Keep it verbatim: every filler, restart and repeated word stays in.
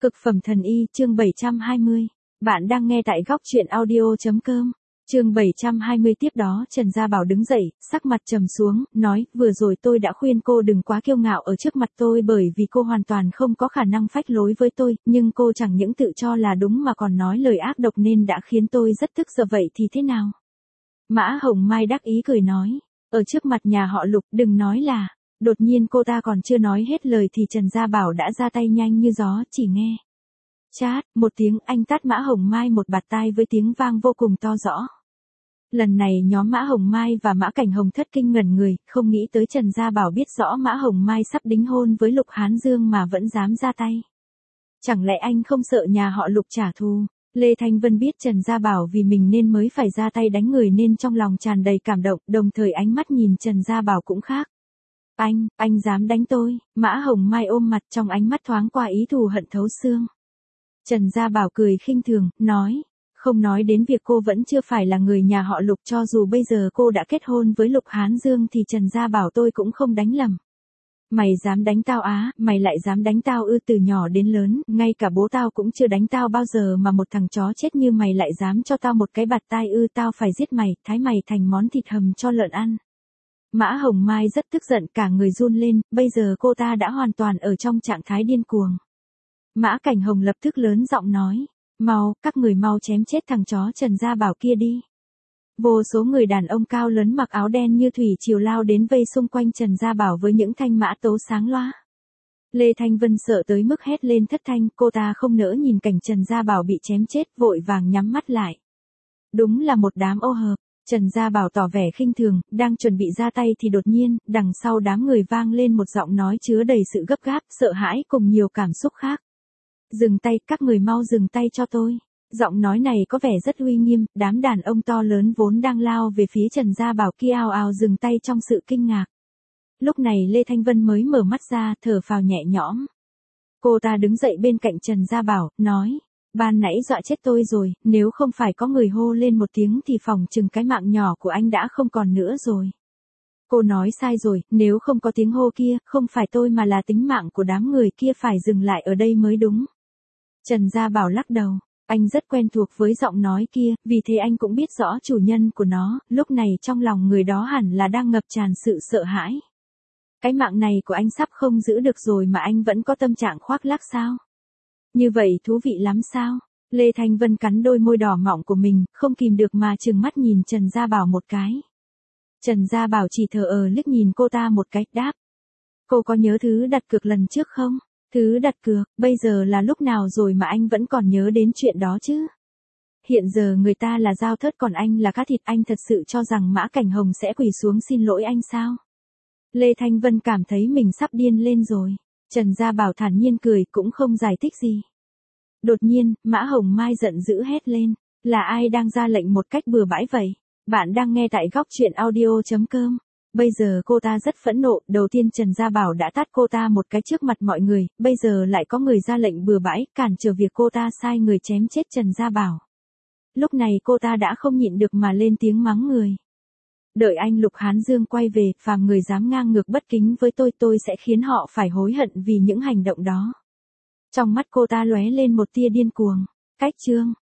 Cực phẩm thần y, chương bảy trăm hai mươi. Bạn đang nghe tại góc truyện audio.com. Chương bảy trăm hai mươi. Tiếp đó Trần Gia Bảo đứng dậy, sắc mặt trầm xuống, nói, vừa rồi tôi đã khuyên cô đừng quá kiêu ngạo ở trước mặt tôi bởi vì cô hoàn toàn không có khả năng phách lối với tôi, nhưng cô chẳng những tự cho là đúng mà còn nói lời ác độc nên đã khiến tôi rất tức giận. Vậy thì thế nào? Mã Hồng Mai đắc ý cười nói, ở trước mặt nhà họ Lục đừng nói là. Đột nhiên cô ta còn chưa nói hết lời thì Trần Gia Bảo đã ra tay nhanh như gió, chỉ nghe. Chát, một tiếng, anh tát Mã Hồng Mai một bạt tai với tiếng vang vô cùng to rõ. Lần này nhóm Mã Hồng Mai và Mã Cảnh Hồng thất kinh ngẩn người, không nghĩ tới Trần Gia Bảo biết rõ Mã Hồng Mai sắp đính hôn với Lục Hán Dương mà vẫn dám ra tay. Chẳng lẽ anh không sợ nhà họ Lục trả thù? Lê Thanh Vân biết Trần Gia Bảo vì mình nên mới phải ra tay đánh người nên trong lòng tràn đầy cảm động, đồng thời ánh mắt nhìn Trần Gia Bảo cũng khác. Anh, anh dám đánh tôi? Mã Hồng Mai ôm mặt, trong ánh mắt thoáng qua ý thù hận thấu xương. Trần Gia Bảo cười khinh thường, nói, không nói đến việc cô vẫn chưa phải là người nhà họ Lục, cho dù bây giờ cô đã kết hôn với Lục Hán Dương thì Trần Gia Bảo tôi cũng không đánh lầm. Mày dám đánh tao á, mày lại dám đánh tao ư? Từ nhỏ đến lớn, ngay cả bố tao cũng chưa đánh tao bao giờ mà một thằng chó chết như mày lại dám cho tao một cái bạt tai ư? Tao phải giết mày, thái mày thành món thịt hầm cho lợn ăn. Mã Hồng Mai rất tức giận, cả người run lên, bây giờ cô ta đã hoàn toàn ở trong trạng thái điên cuồng. Mã Cảnh Hồng lập tức lớn giọng nói, mau, các người mau chém chết thằng chó Trần Gia Bảo kia đi. Vô số người đàn ông cao lớn mặc áo đen như thủy triều lao đến vây xung quanh Trần Gia Bảo với những thanh mã tấu sáng loá. Lê Thanh Vân sợ tới mức hét lên thất thanh, cô ta không nỡ nhìn cảnh Trần Gia Bảo bị chém chết, vội vàng nhắm mắt lại. Đúng là một đám ô hợp. Trần Gia Bảo tỏ vẻ khinh thường, đang chuẩn bị ra tay thì đột nhiên, đằng sau đám người vang lên một giọng nói chứa đầy sự gấp gáp, sợ hãi cùng nhiều cảm xúc khác. Dừng tay, các người mau dừng tay cho tôi. Giọng nói này có vẻ rất uy nghiêm, đám đàn ông to lớn vốn đang lao về phía Trần Gia Bảo kia ào ào dừng tay trong sự kinh ngạc. Lúc này Lê Thanh Vân mới mở mắt ra, thở phào nhẹ nhõm. Cô ta đứng dậy bên cạnh Trần Gia Bảo, nói. Ban nãy dọa chết tôi rồi, nếu không phải có người hô lên một tiếng thì phỏng chừng cái mạng nhỏ của anh đã không còn nữa rồi. Cô nói sai rồi, nếu không có tiếng hô kia, không phải tôi mà là tính mạng của đám người kia phải dừng lại ở đây mới đúng. Trần Gia Bảo lắc đầu, anh rất quen thuộc với giọng nói kia, vì thế anh cũng biết rõ chủ nhân của nó, lúc này trong lòng người đó hẳn là đang ngập tràn sự sợ hãi. Cái mạng này của anh sắp không giữ được rồi mà anh vẫn có tâm trạng khoác lác sao? Như vậy thú vị lắm sao? Lê Thanh Vân cắn đôi môi đỏ mọng của mình, không kìm được mà trừng mắt nhìn Trần Gia Bảo một cái. Trần Gia Bảo chỉ thờ ờ liếc nhìn cô ta một cái, đáp. Cô có nhớ thứ đặt cược lần trước không? Thứ đặt cược, bây giờ là lúc nào rồi mà anh vẫn còn nhớ đến chuyện đó chứ? Hiện giờ người ta là dao thớt còn anh là cá thịt, anh thật sự cho rằng Mã Cảnh Hồng sẽ quỳ xuống xin lỗi anh sao? Lê Thanh Vân cảm thấy mình sắp điên lên rồi. Trần Gia Bảo thản nhiên cười, cũng không giải thích gì. Đột nhiên, Mã Hồng Mai giận dữ hét lên, là ai đang ra lệnh một cách bừa bãi vậy? Bạn đang nghe tại góc truyện audio.com. Bây giờ cô ta rất phẫn nộ, đầu tiên Trần Gia Bảo đã tát cô ta một cái trước mặt mọi người, bây giờ lại có người ra lệnh bừa bãi, cản trở việc cô ta sai người chém chết Trần Gia Bảo. Lúc này cô ta đã không nhịn được mà lên tiếng mắng người. Đợi anh Lục Hán Dương quay về, phàm người dám ngang ngược bất kính với tôi, tôi sẽ khiến họ phải hối hận vì những hành động đó. Trong mắt cô ta lóe lên một tia điên cuồng. Cách chương.